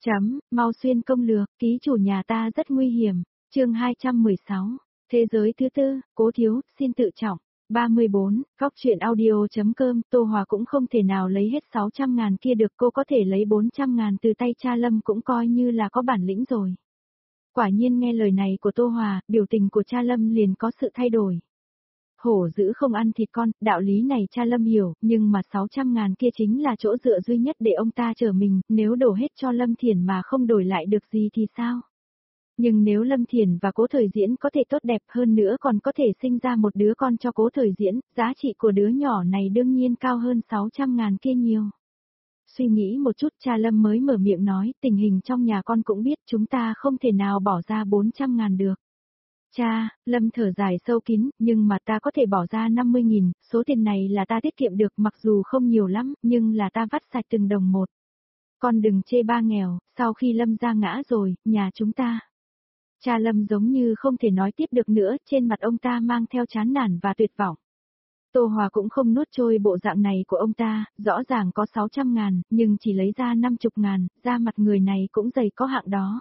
Chấm, mau xuyên công lược, ký chủ nhà ta rất nguy hiểm. Chương 216. Thế giới thứ tư, Cố Thiếu, xin tự trọng. 34, Góc truyện audio.com, Tô Hòa cũng không thể nào lấy hết 600.000 kia được, cô có thể lấy 400.000 từ tay cha Lâm cũng coi như là có bản lĩnh rồi. Quả nhiên nghe lời này của Tô Hòa, biểu tình của cha Lâm liền có sự thay đổi. Hổ dữ không ăn thịt con, đạo lý này cha Lâm hiểu, nhưng mà 600.000 kia chính là chỗ dựa duy nhất để ông ta trở mình, nếu đổ hết cho Lâm Thiển mà không đổi lại được gì thì sao? Nhưng nếu Lâm Thiển và Cố Thời Diễn có thể tốt đẹp hơn nữa còn có thể sinh ra một đứa con cho Cố Thời Diễn, giá trị của đứa nhỏ này đương nhiên cao hơn 600.000 kia nhiều. Suy nghĩ một chút cha Lâm mới mở miệng nói, tình hình trong nhà con cũng biết chúng ta không thể nào bỏ ra 400.000 được. Cha, Lâm thở dài sâu kín, nhưng mà ta có thể bỏ ra 50.000, số tiền này là ta tiết kiệm được mặc dù không nhiều lắm, nhưng là ta vắt sạch từng đồng một. Con đừng chê ba nghèo, sau khi Lâm ra ngã rồi, nhà chúng ta. Cha Lâm giống như không thể nói tiếp được nữa, trên mặt ông ta mang theo chán nản và tuyệt vọng. Tô Hòa cũng không nuốt trôi bộ dạng này của ông ta, rõ ràng có 600.000, nhưng chỉ lấy ra 50.000, da mặt người này cũng dày có hạng đó.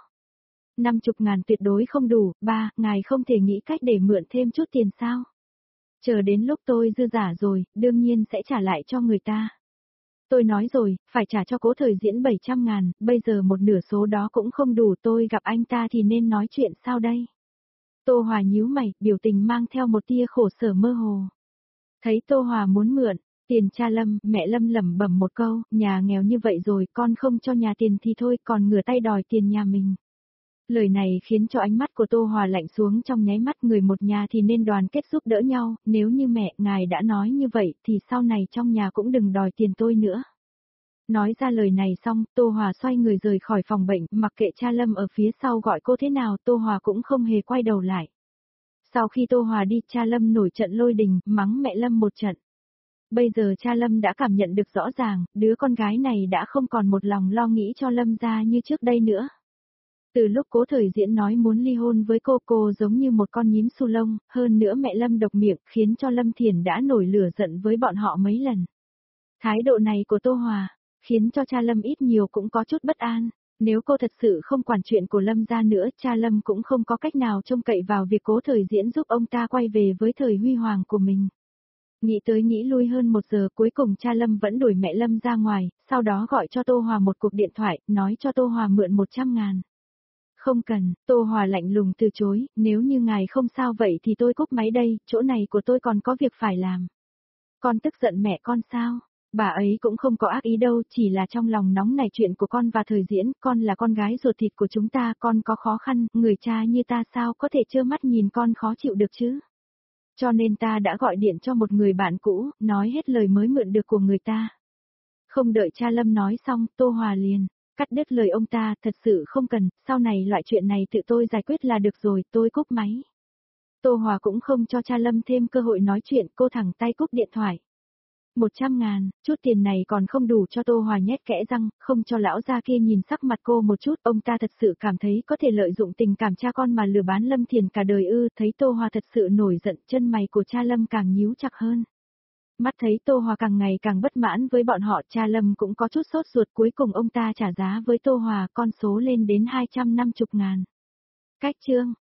50.000 tuyệt đối không đủ, ba, ngài không thể nghĩ cách để mượn thêm chút tiền sao? Chờ đến lúc tôi dư giả rồi, đương nhiên sẽ trả lại cho người ta. Tôi nói rồi, phải trả cho Cố Thời Diễn 700.000, bây giờ một nửa số đó cũng không đủ, tôi gặp anh ta thì nên nói chuyện sao đây? Tô Hòa nhíu mày, biểu tình mang theo một tia khổ sở mơ hồ. Thấy Tô Hòa muốn mượn tiền cha Lâm, mẹ Lâm lẩm bẩm một câu, nhà nghèo như vậy rồi, con không cho nhà tiền thì thôi, còn ngửa tay đòi tiền nhà mình. Lời này khiến cho ánh mắt của Tô Hòa lạnh xuống trong nháy mắt, người một nhà thì nên đoàn kết giúp đỡ nhau, nếu như mẹ, ngài đã nói như vậy thì sau này trong nhà cũng đừng đòi tiền tôi nữa. Nói ra lời này xong, Tô Hòa xoay người rời khỏi phòng bệnh, mặc kệ cha Lâm ở phía sau gọi cô thế nào, Tô Hòa cũng không hề quay đầu lại. Sau khi Tô Hòa đi, cha Lâm nổi trận lôi đình, mắng mẹ Lâm một trận. Bây giờ cha Lâm đã cảm nhận được rõ ràng, đứa con gái này đã không còn một lòng lo nghĩ cho Lâm gia như trước đây nữa. Từ lúc Cố Thời Diễn nói muốn ly hôn với cô giống như một con nhím su lông, hơn nữa mẹ Lâm độc miệng khiến cho Lâm Thiển đã nổi lửa giận với bọn họ mấy lần. Thái độ này của Tô Hòa, khiến cho cha Lâm ít nhiều cũng có chút bất an. Nếu cô thật sự không quản chuyện của Lâm gia nữa, cha Lâm cũng không có cách nào trông cậy vào việc Cố Thời Diễn giúp ông ta quay về với thời huy hoàng của mình. Nghĩ tới nghĩ lui hơn 1 giờ, cuối cùng cha Lâm vẫn đuổi mẹ Lâm ra ngoài, sau đó gọi cho Tô Hòa một cuộc điện thoại, nói cho Tô Hòa mượn 100.000. Không cần, Tô Hòa lạnh lùng từ chối, nếu như ngài không sao vậy thì tôi cúp máy đây, chỗ này của tôi còn có việc phải làm. Con tức giận mẹ con sao? Bà ấy cũng không có ác ý đâu, chỉ là trong lòng nóng nảy chuyện của con và Thời Diễn, con là con gái ruột thịt của chúng ta, con có khó khăn, người cha như ta sao có thể trơ mắt nhìn con khó chịu được chứ? Cho nên ta đã gọi điện cho một người bạn cũ, nói hết lời mới mượn được của người ta. Không đợi cha Lâm nói xong, Tô Hòa liền cắt đứt lời ông ta, thật sự không cần, sau này loại chuyện này tự tôi giải quyết là được rồi, tôi cúp máy. Tô Hòa cũng không cho cha Lâm thêm cơ hội nói chuyện, cô thẳng tay cúp điện thoại. 100.000, chút tiền này còn không đủ cho Tô Hòa nhét kẽ răng, không cho lão gia kia nhìn sắc mặt cô một chút, ông ta thật sự cảm thấy có thể lợi dụng tình cảm cha con mà lừa bán Lâm Thiền cả đời ư, thấy Tô Hòa thật sự nổi giận, chân mày của cha Lâm càng nhíu chặt hơn. Mắt thấy Tô Hòa càng ngày càng bất mãn với bọn họ, cha Lâm cũng có chút sốt ruột, cuối cùng ông ta trả giá với Tô Hòa, con số lên đến 250.000. Cách chương